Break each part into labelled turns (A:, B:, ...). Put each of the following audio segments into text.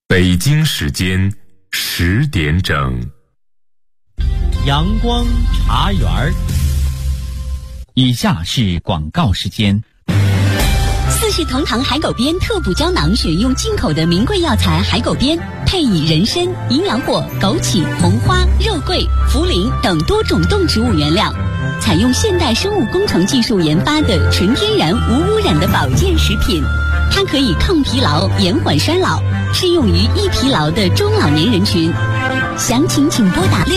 A: 北京时间10点整。
B: 阳光茶园，以下是广告时间。
C: 四世同堂海狗鞭特补胶囊选用进口的名贵药材海狗鞭，配以人参、营养果、枸杞、红花、肉桂、茯苓等多种动植物原料，采用现代生物工程技术研发的纯天然无污染的保健食品。它可以抗疲劳、延缓衰老，适用于易疲劳的中老年人群。详情请拨打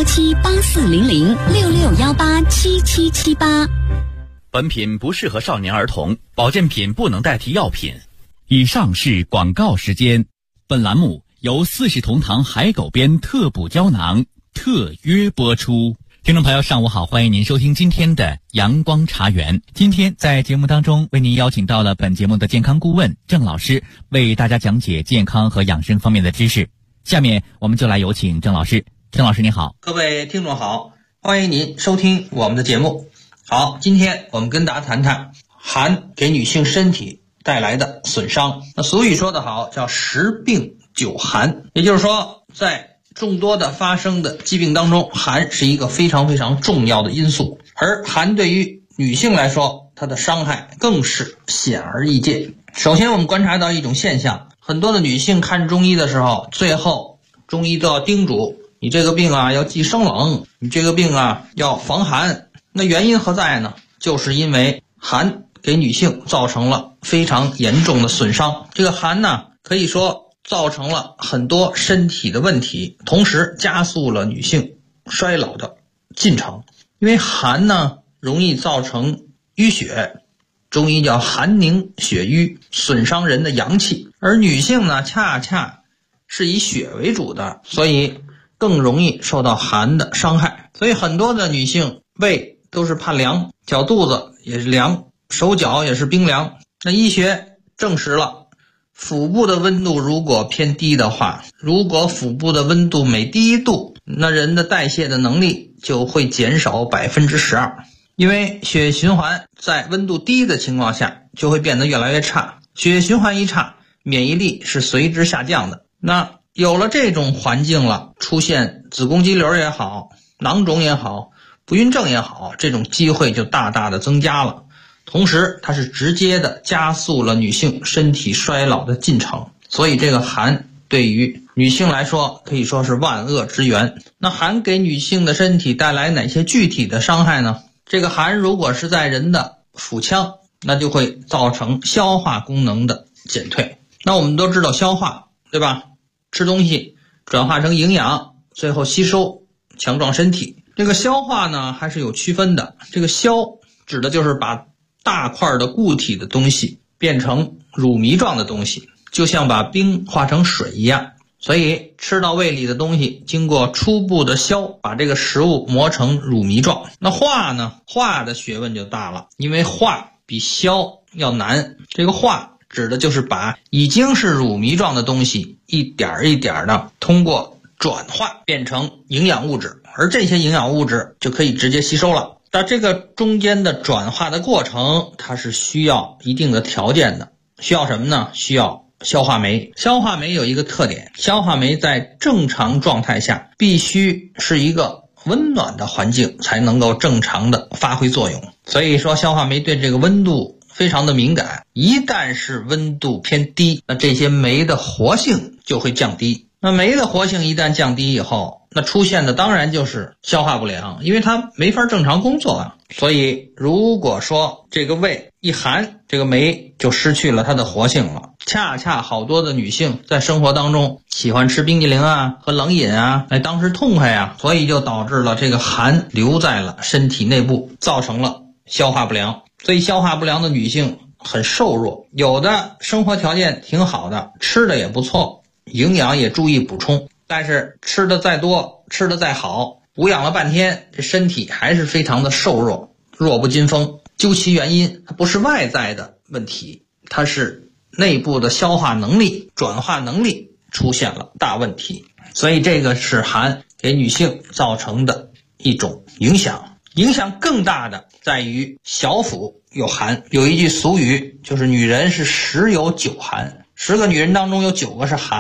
C: 6617840066187778。
B: 本品不适合少年儿童，保健品不能代替药品。以上是广告时间。本栏目由四世同堂海狗鞭特补胶囊特约播出。听众朋友上午好，欢迎您收听今天的阳光茶园。今天在节目当中为您邀请到了本节目的健康顾问郑老师，为大家讲解健康和养生方面的知识。下面我们就来有请郑老师。郑老师你好。
D: 各位听众好，欢迎您收听我们的节目。好，今天我们跟大家谈谈寒给女性身体带来的损伤。那俗语说得好，叫10病9寒，也就是说在众多的发生的疾病当中，寒是一个非常非常重要的因素，而寒对于女性来说，它的伤害更是显而易见。首先我们观察到一种现象，很多的女性看中医的时候，最后中医都要叮嘱你这个病啊要忌生冷，你这个病啊要防寒。那原因何在呢？就是因为寒给女性造成了非常严重的损伤。这个寒呢，可以说造成了很多身体的问题，同时加速了女性衰老的进程。因为寒呢容易造成淤血，中医叫寒凝血瘀，损伤人的阳气。而女性呢恰恰是以血为主的，所以更容易受到寒的伤害。所以很多的女性胃都是怕凉，脚肚子也是凉，手脚也是冰凉。那医学证实了，腹部的温度如果偏低的话，如果腹部的温度每低1度，那人的代谢的能力就会减少12%。因为血液循环在温度低的情况下就会变得越来越差，血液循环一差，免疫力是随之下降的。那有了这种环境了，出现子宫肌瘤也好，囊肿也好，不孕症也好，这种机会就大大的增加了。同时它是直接的加速了女性身体衰老的进程。所以这个寒对于女性来说可以说是万恶之源。那寒给女性的身体带来哪些具体的伤害呢？这个寒如果是在人的腹腔，那就会造成消化功能的减退。那我们都知道消化，对吧？吃东西转化成营养，最后吸收强壮身体。这个消化呢还是有区分的，这个消指的就是把大块的固体的东西变成乳糜状的东西，就像把冰化成水一样。所以吃到胃里的东西经过初步的消，把这个食物磨成乳糜状。那化呢，化的学问就大了，因为化比消要难。这个化指的就是把已经是乳糜状的东西一点一点的通过转化变成营养物质，而这些营养物质就可以直接吸收了。但这个中间的转化的过程，它是需要一定的条件的。需要什么呢？需要消化酶。消化酶有一个特点，消化酶在正常状态下必须是一个温暖的环境才能够正常的发挥作用。所以说消化酶对这个温度非常的敏感，一旦是温度偏低，那这些酶的活性就会降低。那酶的活性一旦降低以后，那出现的当然就是消化不良，因为它没法正常工作啊。所以如果说这个胃一寒，这个酶就失去了它的活性了。恰恰好多的女性在生活当中喜欢吃冰激凌啊和冷饮啊来当时痛快啊，所以就导致了这个寒留在了身体内部，造成了消化不良。所以消化不良的女性很瘦弱，有的生活条件挺好的，吃的也不错，营养也注意补充，但是吃的再多，吃的再好，补养了半天，这身体还是非常的瘦弱，弱不禁风。究其原因，它不是外在的问题，它是内部的消化能力、转化能力出现了大问题。所以这个是寒给女性造成的一种影响。影响更大的在于小腹有寒。有一句俗语，就是女人是10有9寒，10个女人当中有9个是寒的，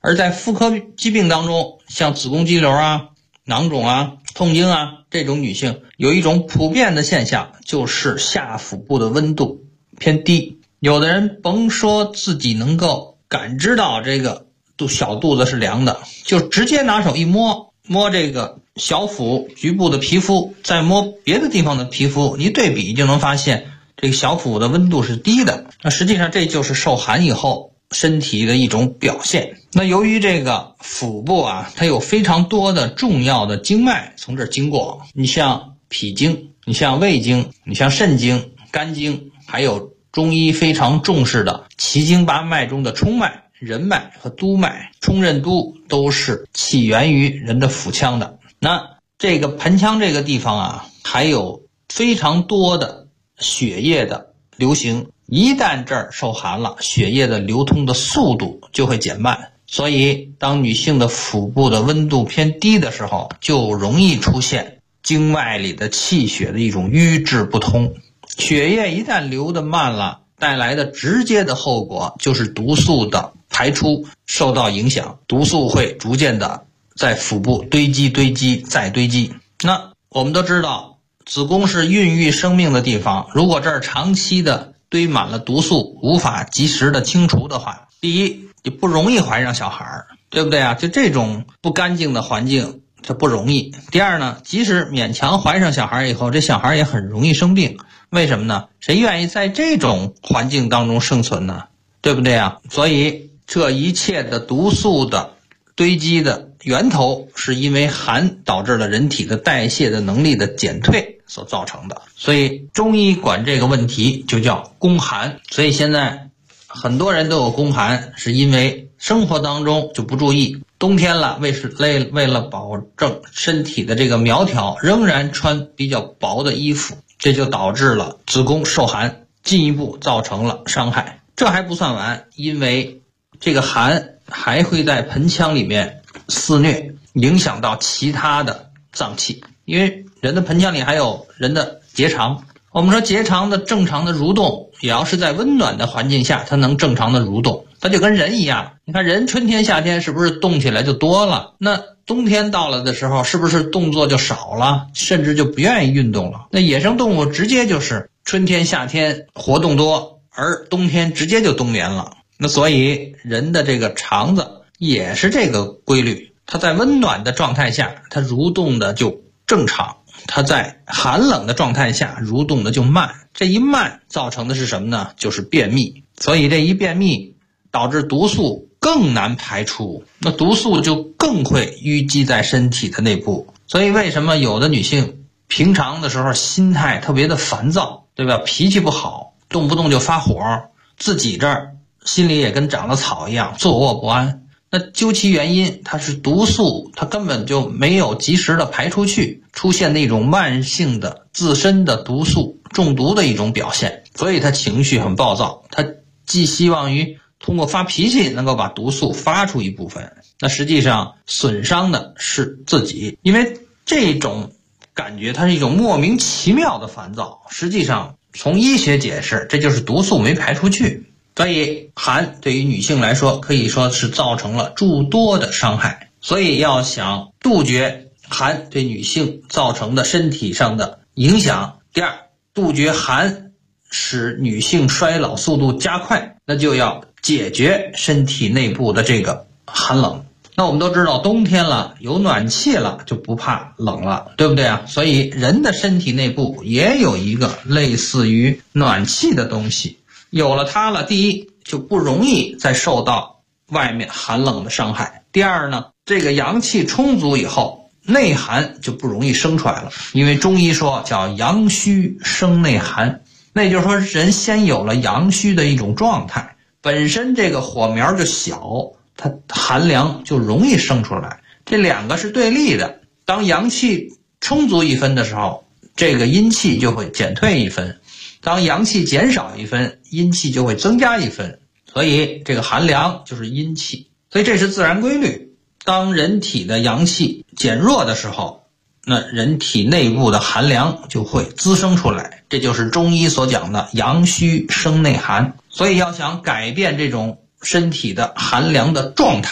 D: 而在妇科疾病当中，像子宫肌瘤啊、囊肿啊、痛经啊，这种女性有一种普遍的现象，就是下腹部的温度偏低。有的人甭说自己能够感知到这个小肚子是凉的，就直接拿手一摸这个小腹局部的皮肤，再摸别的地方的皮肤，你对比就能发现这个小腹的温度是低的。那实际上这就是受寒以后身体的一种表现。那由于这个腹部啊，它有非常多的重要的经脉从这儿经过，你像脾经，你像胃经，你像肾经、肝经，还有中医非常重视的奇经八脉中的冲脉、任脉和督脉。冲任督都是起源于人的腹腔的。那这个盆腔这个地方啊，还有非常多的血液的流行，一旦这儿受寒了，血液的流通的速度就会减慢，所以当女性的腹部的温度偏低的时候，就容易出现经脉里的气血的一种瘀滞不通。血液一旦流得慢了，带来的直接的后果就是毒素的排出受到影响，毒素会逐渐的在腹部堆积再堆积。那我们都知道子宫是孕育生命的地方，如果这儿长期的堆满了毒素，无法及时的清除的话，第一就不容易怀上小孩，对不对啊？就这种不干净的环境这不容易。第二呢，即使勉强怀上小孩以后，这小孩也很容易生病。为什么呢？谁愿意在这种环境当中生存呢？对不对啊？所以这一切的毒素的堆积的源头是因为寒导致了人体的代谢的能力的减退所造成的。所以中医管这个问题就叫宫寒。所以现在很多人都有宫寒，是因为生活当中就不注意，冬天了为了保证身体的这个苗条，仍然穿比较薄的衣服，这就导致了子宫受寒，进一步造成了伤害。这还不算完，因为这个寒还会在盆腔里面肆虐，影响到其他的脏器。因为人的盆腔里还有人的结肠，我们说结肠的正常的蠕动，也要是在温暖的环境下它能正常的蠕动。它就跟人一样，你看人春天夏天是不是动起来就多了，那冬天到了的时候是不是动作就少了，甚至就不愿意运动了。那野生动物直接就是春天夏天活动多，而冬天直接就冬眠了。那所以人的这个肠子也是这个规律，它在温暖的状态下它蠕动的就正常，它在寒冷的状态下蠕动的就慢。这一慢造成的是什么呢？就是便秘。所以这一便秘导致毒素更难排出，那毒素就更会淤积在身体的内部。所以为什么有的女性平常的时候心态特别的烦躁，对吧？脾气不好，动不动就发火，自己这儿心里也跟长了草一样，坐卧不安。那究其原因，它是毒素它根本就没有及时的排出去，出现那种慢性的自身的毒素中毒的一种表现。所以他情绪很暴躁，他寄希望于通过发脾气能够把毒素发出一部分，那实际上损伤的是自己。因为这种感觉它是一种莫名其妙的烦躁，实际上从医学解释，这就是毒素没排出去。所以寒对于女性来说可以说是造成了诸多的伤害。所以要想杜绝寒对女性造成的身体上的影响，第二，杜绝寒使女性衰老速度加快，那就要解决身体内部的这个寒冷。那我们都知道冬天了，有暖气了就不怕冷了，对不对啊？所以人的身体内部也有一个类似于暖气的东西，有了它了，第一就不容易再受到外面寒冷的伤害。第二呢，这个阳气充足以后，内寒就不容易生出来了。因为中医说叫阳虚生内寒，那也就是说人先有了阳虚的一种状态，本身这个火苗就小，它寒凉就容易生出来。这两个是对立的，当阳气充足一分的时候，这个阴气就会减退一分，当阳气减少一分，阴气就会增加一分。所以这个寒凉就是阴气，所以这是自然规律。当人体的阳气减弱的时候，那人体内部的寒凉就会滋生出来，这就是中医所讲的阳虚生内寒。所以要想改变这种身体的寒凉的状态，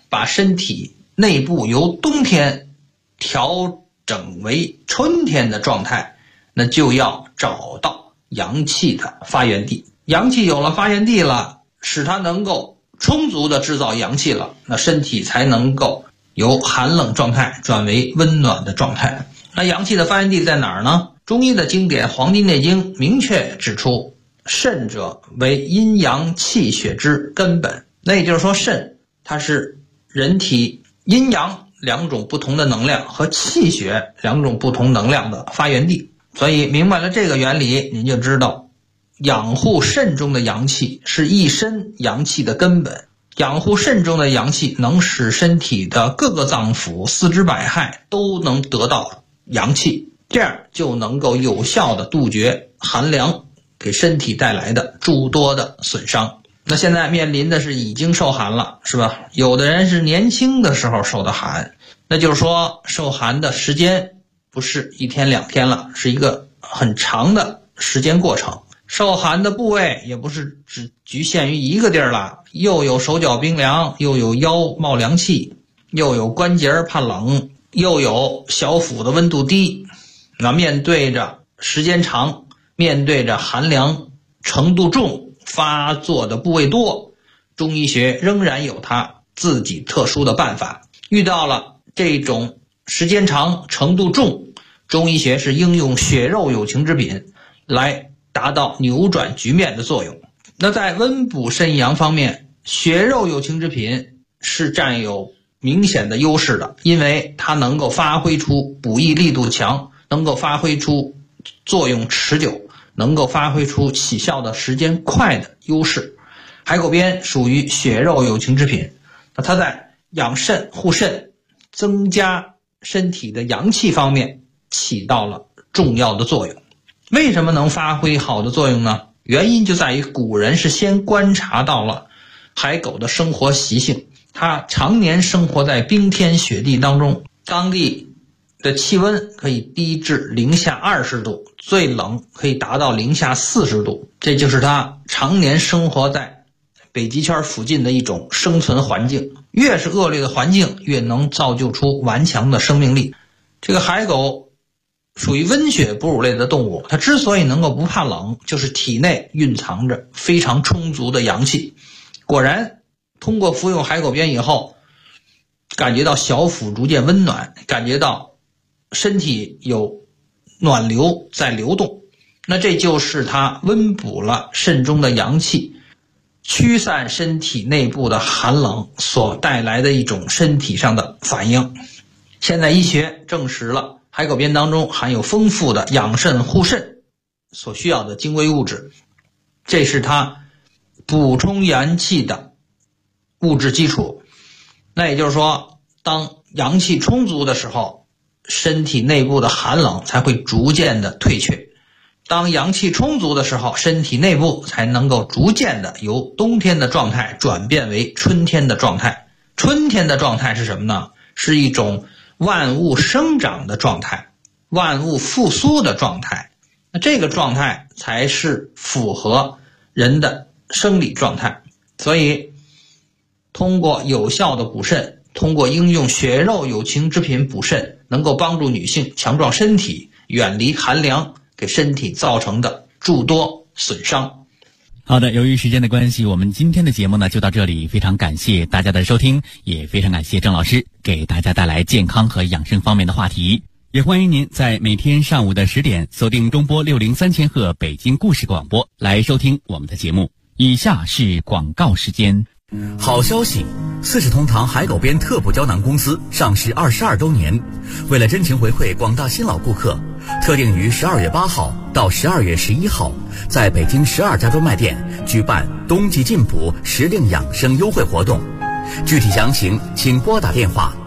D: 把身体内部由冬天调整为春天的状态，那就要找到阳气的发源地。阳气有了发源地了，使它能够充足的制造阳气了，那身体才能够由寒冷状态转为温暖的状态。那阳气的发源地在哪儿呢？中医的经典《黄帝内经》明确指出，肾者为阴阳气血之根本。那也就是说，肾它是人体阴阳两种不同的能量和气血两种不同能量的发源地。所以明白了这个原理，您就知道养护肾中的阳气是一身阳气的根本。养护肾中的阳气能使身体的各个脏腑、四肢百骸都能得到阳气，这样就能够有效的杜绝寒凉给身体带来的诸多的损伤。那现在面临的是已经受寒了，是吧？有的人是年轻的时候受的寒，那就是说受寒的时间不是1天2天了，是一个很长的时间过程。受寒的部位也不是只局限于一个地儿了，又有手脚冰凉，又有腰冒凉气，又有关节怕冷，又有小腹的温度低。那面对着时间长，面对着寒凉程度重，发作的部位多，中医学仍然有它自己特殊的办法。遇到了这种时间长程度重，中医学是应用血肉有情之品来达到扭转局面的作用。那在温补肾阳方面，血肉有情之品是占有明显的优势的，因为它能够发挥出补益力度强，能够发挥出作用持久，能够发挥出起效的时间快的优势。海狗鞭属于血肉有情之品，那它在养肾护肾、增加身体的阳气方面起到了重要的作用。为什么能发挥好的作用呢？原因就在于古人是先观察到了海狗的生活习性，它常年生活在冰天雪地当中，当地的气温可以低至零下20度，最冷可以达到零下40度，这就是它常年生活在北极圈附近的一种生存环境。越是恶劣的环境，越能造就出顽强的生命力。这个海狗属于温血哺乳类的动物，它之所以能够不怕冷，就是体内蕴藏着非常充足的阳气。果然，通过服用海狗鞭以后，感觉到小腹逐渐温暖，感觉到身体有暖流在流动，那这就是它温补了肾中的阳气，驱散身体内部的寒冷所带来的一种身体上的反应。现在医学证实了海狗鞭当中含有丰富的养肾护肾所需要的精微物质，这是它补充阳气的物质基础。那也就是说，当阳气充足的时候，身体内部的寒冷才会逐渐的退却。当阳气充足的时候，身体内部才能够逐渐的由冬天的状态转变为春天的状态。春天的状态是什么呢？是一种万物生长的状态，万物复苏的状态。那这个状态才是符合人的生理状态。所以通过有效的补肾，通过应用血肉有情之品补肾，能够帮助女性强壮身体，远离寒凉给身体造成的诸多损伤。
B: 好的，由于时间的关系，我们今天的节目呢就到这里，非常感谢大家的收听，也非常感谢郑老师给大家带来健康和养生方面的话题。也欢迎您在每天上午的10点锁定中波603千赫北京故事广播来收听我们的节目。以下是广告时间。
E: 好消息，四世同堂海狗鞭特补胶囊公司上市22周年，为了真情回馈广大新老顾客，特定于12月8号到12月11号，在北京12家专卖店举办冬季进补时令养生优惠活动。具体详情请拨打电话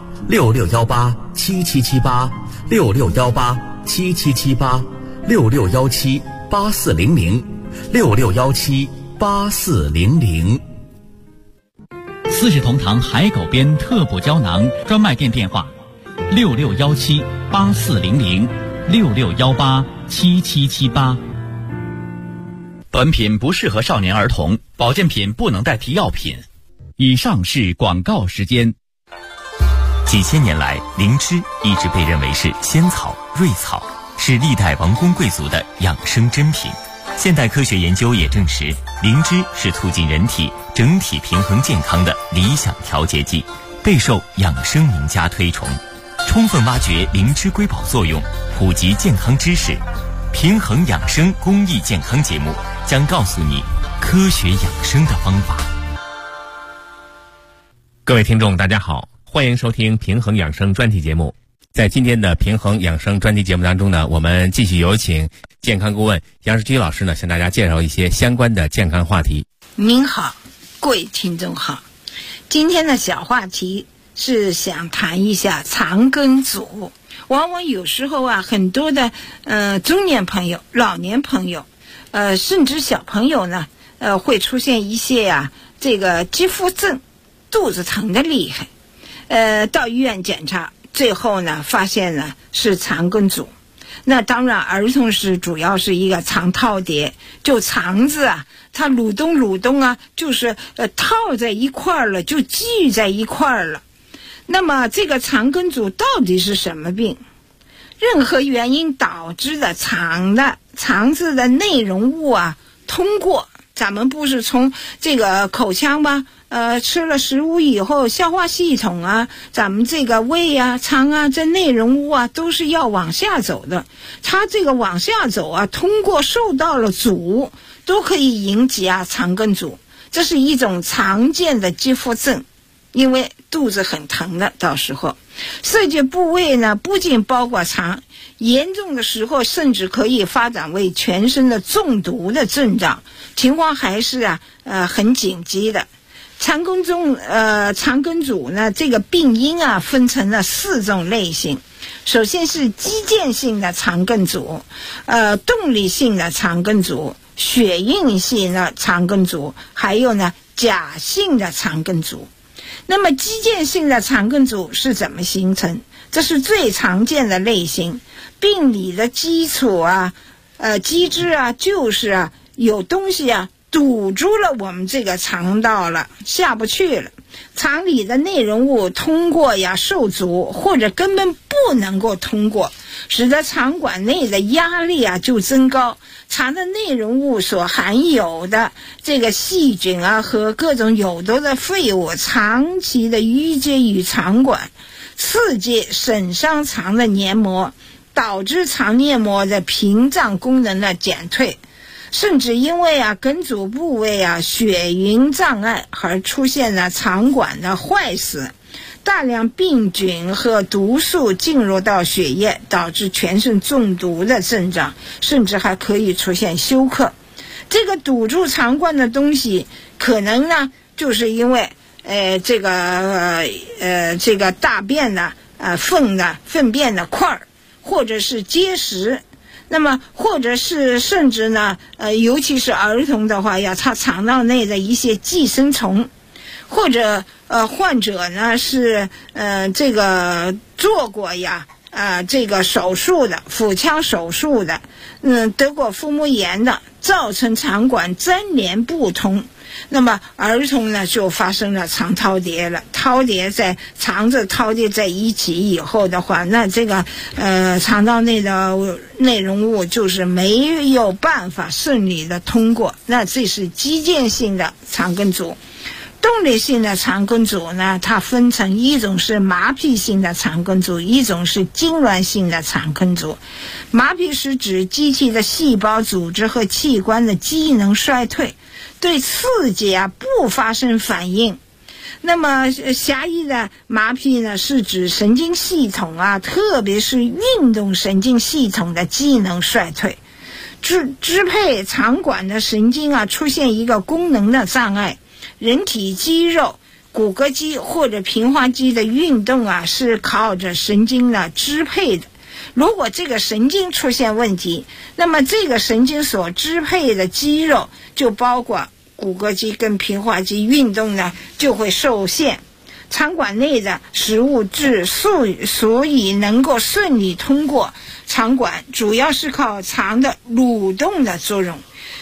E: 66187778 66187778 66178400 66178400。
B: 四世同堂海狗鞭特补胶囊专卖店电话66178400 66187778。
E: 本品不适合少年儿童，保健品不能代替药品。
B: 以上是广告时间。
A: 几千年来，灵芝一直被认为是仙草、瑞草，是历代王公贵族的养生珍品。现代科学研究也证实，灵芝是促进人体整体平衡健康的理想调节剂，备受养生名家推崇。充分挖掘灵芝瑰宝作用，普及健康知识，平衡养生公益健康节目将告诉你科学养生的方法。
F: 各位听众大家好，欢迎收听平衡养生专题节目。在今天的平衡养生专题节目当中呢，我们继续有请健康顾问杨世军老师呢，向大家介绍一些相关的健康话题。
G: 您好，各位听众好，今天的小话题是想谈一下肠梗阻。往往有时候啊，很多的中年朋友、老年朋友，甚至小朋友呢，会出现一些这个肌肤症，肚子疼的厉害，到医院检查，最后呢发现呢是肠梗阻。那当然儿童是主要是一个肠套叠，就肠子啊它蠕动啊，就是套在一块了，就聚在一块了。那么这个肠梗阻到底是什么病？任何原因导致的肠子的内容物啊通过，咱们不是从这个口腔吗？吃了食物以后，消化系统啊，咱们这个胃啊、肠啊，这内容物啊，都是要往下走的。它这个往下走啊，通过受到了阻，都可以引起肠梗阻。这是一种常见的肌肤症，因为肚子很疼的，到时候涉及部位呢，不仅包括肠，严重的时候甚至可以发展为全身的中毒的症状，情况还是很紧急的。肠梗阻呢，这个病因分成了4种类型。首先是肌腱性的肠梗阻，动力性的肠梗阻，血运性的肠梗阻，还有呢假性的肠梗阻。那么肌腱性的肠梗阻是怎么形成？这是最常见的类型。病理的基础机制就是有东西堵住了我们这个肠道了，下不去了。肠里的内容物通过受阻，或者根本不能够通过，使得肠管内的压力就增高。肠的内容物所含有的这个细菌和各种有毒的废物长期的淤积于肠管，刺激损伤肠的黏膜，导致肠黏膜的屏障功能的减退，甚至因为梗阻部位血运障碍而出现了肠管的坏死，大量病菌和毒素进入到血液，导致全身中毒的症状，甚至还可以出现休克。这个堵住肠管的东西，可能呢就是因为这个大便的粪便的块儿，或者是结石。那么或者是甚至呢尤其是儿童的话他肠道内的一些寄生虫，或者患者呢是这个做过这个手术的，腹腔手术的，得过腹膜炎的，造成肠管粘连不通。那么儿童呢就发生了肠套叠了，肠子套叠在一起以后的话，那这个肠道内的内容物就是没有办法顺利的通过，那这是肌腱性的肠梗阻。动力性的肠梗阻呢，它分成一种是麻痹性的肠梗阻，一种是痉挛性的肠梗阻。麻痹是指机体的细胞组织和器官的机能衰退，对刺激不发生反应。那么狭义的麻痹呢，是指神经系统特别是运动神经系统的机能衰退，支配肠管的神经出现一个功能的障碍。人体肌肉、骨骼肌或者平滑肌的运动是靠着神经的支配的。如果这个神经出现问题，那么这个神经所支配的肌肉，就包括骨骼肌跟平滑肌运动呢就会受限。肠管内的食物质所以能够顺利通过肠管，主要是靠肠的蠕动的作用。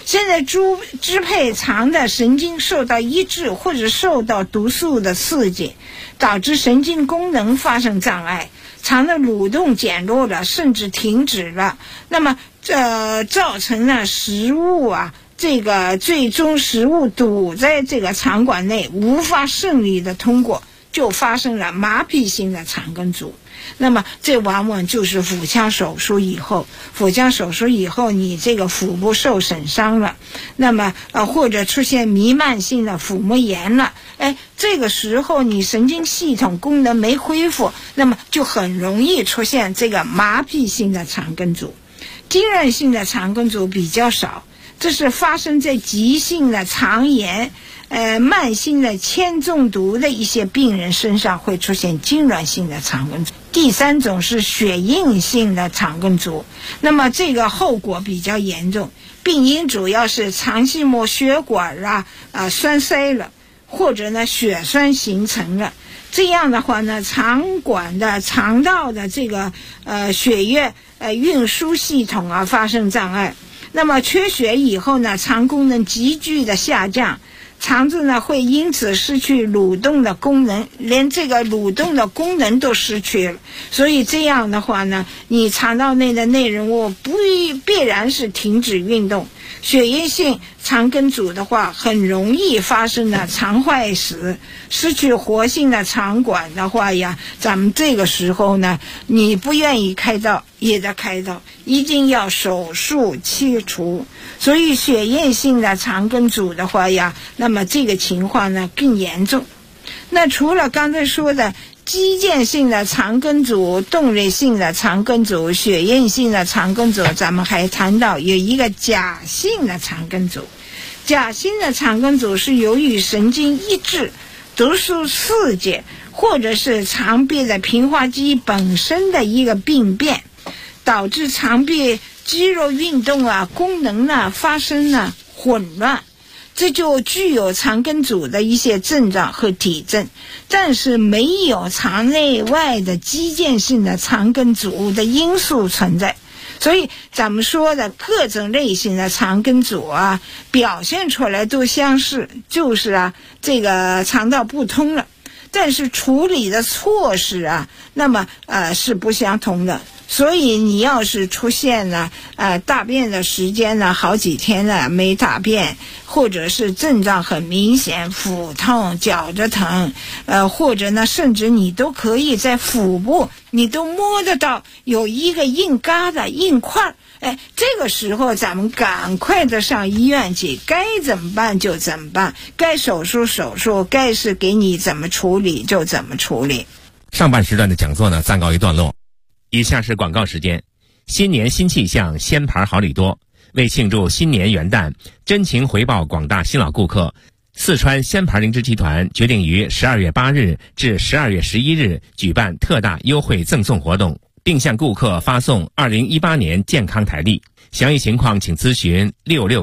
G: 现在支配肠的神经受到抑制或者受到毒素的刺激，导致神经功能发生障碍，肠的蠕动减弱了，甚至停止了。那么造成了食物这个最终食物堵在这个肠管内，无法顺利的通过，就发生了麻痹性的肠梗阻。那么这往往就是腹腔手术以后你这个腹部受损伤了，那么或者出现弥漫性的腹膜炎了，这个时候你神经系统功能没恢复，那么就很容易出现这个麻痹性的肠梗阻。浸润性的肠梗阻比较少，这是发生在急性的肠炎慢性的铅中毒的一些病人身上会出现痉挛性的肠梗阻。第三种是血硬性的肠梗阻，那么这个后果比较严重，病因主要是肠系膜血管栓塞了，或者呢血栓形成了。这样的话呢，肠道的这个血液运输系统发生障碍，那么缺血以后呢，肠功能急剧的下降，肠子呢会因此失去蠕动的功能，连这个蠕动的功能都失去了。所以这样的话呢，你肠道内的内容物必然是停止运动。血液性肠梗阻的话，很容易发生的肠坏死，失去活性的肠管的话呀，咱们这个时候呢，你不愿意开刀也得开刀，一定要手术切除。所以血液性的肠梗阻的话呀，那么这个情况呢更严重。那除了刚才说的肌腱性的肠梗阻、动力性的肠梗阻、血液性的肠梗阻，咱们还谈到有一个假性的肠梗阻。假性的肠梗阻是由于神经抑制、毒素刺激，或者是肠壁的平滑肌本身的一个病变，导致肠壁肌肉运动功能发生混乱，这就具有肠梗阻的一些症状和体征，但是没有肠内外的肌腱性的肠梗阻的因素存在。所以咱们说的各种类型的肠梗阻表现出来都相似，就是这个肠道不通了，但是处理的措施那么是不相同的。所以你要是出现了大便的时间好几天没大便，或者是症状很明显，腹痛、绞着疼，或者呢甚至你都可以在腹部你都摸得到有一个硬疙瘩、硬块，这个时候咱们赶快的上医院去，该怎么办就怎么办，该手术手术，该是给你怎么处理就怎么处理。
F: 上半时段的讲座呢暂告一段落，以下是广告时间。新年新气象，鲜牌好礼多。为庆祝新年元旦，真情回报广大新老顾客，四川鲜牌灵芝集团决定于12月8日至12月11日举办特大优惠赠送活动，并向顾客发送2018年健康台历。详细情况请咨询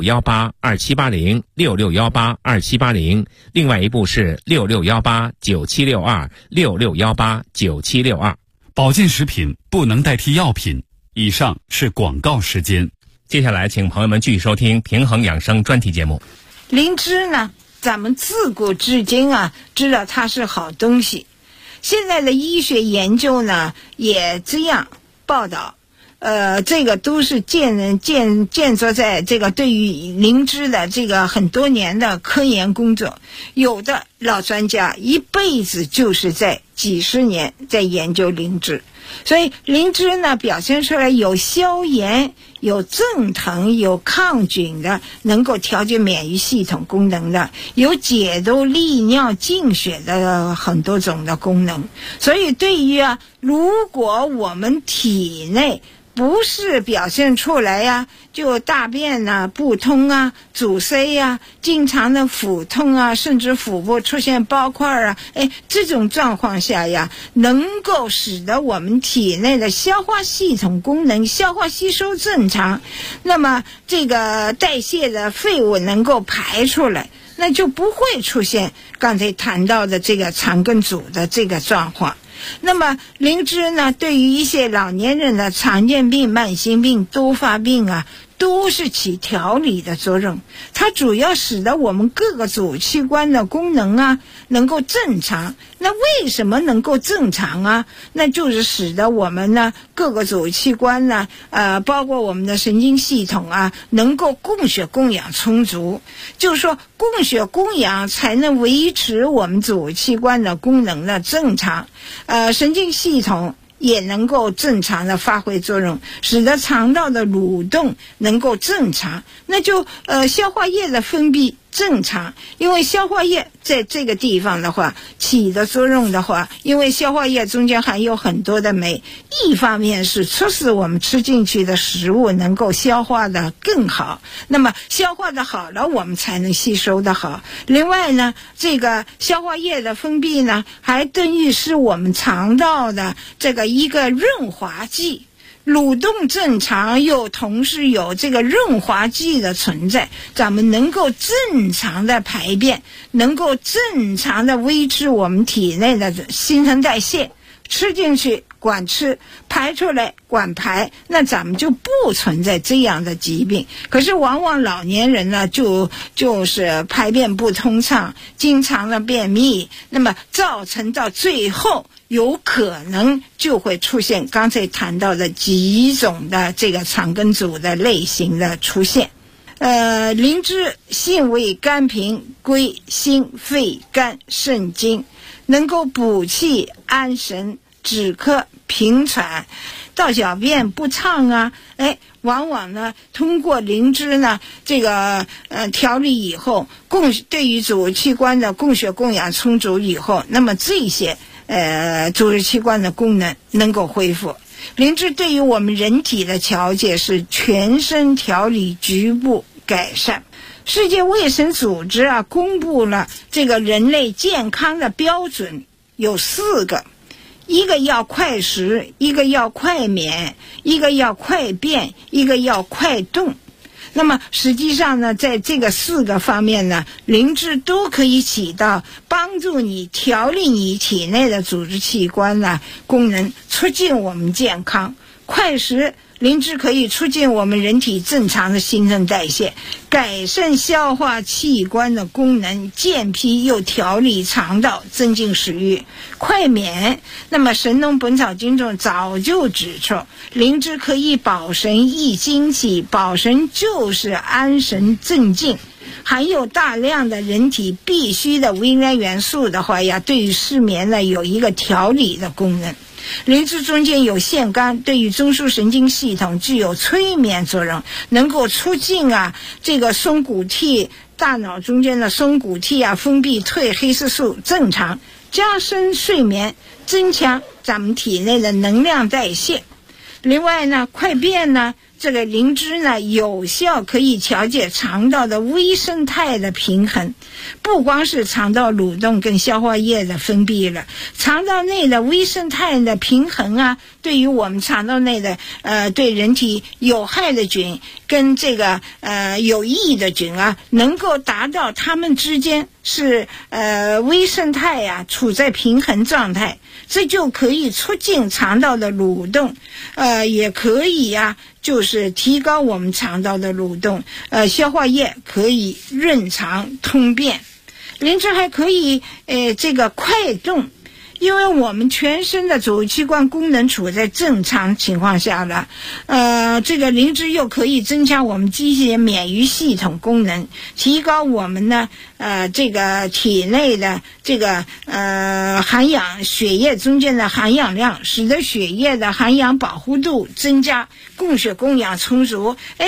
F: 66182780 66182780，另外一部是66189762 66189762。
H: 保健食品不能代替药品。以上是广告时间。
F: 接下来请朋友们继续收听平衡养生专题节目。
G: 灵芝呢，咱们自古至今知道它是好东西，现在的医学研究呢也这样报道，这个都是建筑在这个对于灵芝的这个很多年的科研工作，有的老专家一辈子就是在几十年在研究灵芝。所以灵芝呢表现出来有消炎、有镇疼、有抗菌的，能够调节免疫系统功能的，有解毒利尿净血的很多种的功能。所以对于如果我们体内不是表现出来就大便不通阻塞经常的腹痛甚至腹部出现包块这种状况下能够使得我们体内的消化系统功能、消化吸收正常，那么这个代谢的废物能够排出来，那就不会出现刚才谈到的这个肠梗阻的这个状况。那么灵芝呢，对于一些老年人的常见病、慢性病、多发病都是起调理的作用，它主要使得我们各个组器官的功能啊能够正常。那为什么能够正常啊？那就是使得我们呢各个组器官呢包括我们的神经系统啊能够供血供氧充足，就是说供血供氧才能维持我们组器官的功能的正常，神经系统也能够正常的发挥作用，使得肠道的蠕动能够正常，那就消化液的分泌正常。因为消化液在这个地方的话起的作用的话，因为消化液中间含有很多的酶，一方面是促使我们吃进去的食物能够消化的更好，那么消化的好了我们才能吸收的好。另外呢，这个消化液的分泌呢还等于是我们肠道的这个一个润滑剂，蠕动正常又同时有这个润滑剂的存在，咱们能够正常的排便，能够正常的维持我们体内的新陈代谢，吃进去管吃，排出来管排，那咱们就不存在这样的疾病。可是往往老年人呢就是排便不通畅，经常的便秘，那么造成到最后有可能就会出现刚才谈到的几种的这个肠梗阻的类型的出现。灵芝性味甘平，归心肺肝肾经，能够补气安神，止咳平喘，大小便不畅啊，往往呢通过灵芝呢这个调理以后，对于组织器官的供血供氧充足以后，那么这些组织器官的功能能够恢复。灵芝对于我们人体的调节是全身调理，局部改善。世界卫生组织啊公布了这个人类健康的标准有4个，一个要快食，一个要快免，一个要快便，一个要快动。那么实际上呢，在这个4个方面呢，灵芝都可以起到帮助你调理你体内的组织器官呢功能，促进我们健康。快食，灵芝可以促进我们人体正常的新陈代谢，改善消化器官的功能，健脾又调理肠道，增进食欲。快免，那么《神农本草经》中早就指出，灵芝可以保神益精气，保神就是安神镇静，含有大量的人体必需的微量元素的话呀，对于失眠呢有一个调理的功能。灵芝中间有腺苷，对于中枢神经系统具有催眠作用，能够促进这个松谷体，大脑中间的松谷体分泌褪黑色素正常，加深睡眠，增强咱们体内的能量代谢。另外呢，快便呢，这个灵芝呢有效可以调节肠道的微生态的平衡，不光是肠道蠕动跟消化液的分泌了，肠道内的微生态的平衡对于我们肠道内的对人体有害的菌跟这个有益的菌能够达到它们之间是微生态处在平衡状态，这就可以促进肠道的蠕动，也可以就是提高我们肠道的蠕动，消化液可以润肠通便。灵芝还可以这个快动，因为我们全身的组织器官功能处在正常情况下了，这个灵芝又可以增强我们机械免疫系统功能，提高我们呢这个体内的这个含氧血液中间的含氧量，使得血液的含氧饱和度增加，供血供氧充足。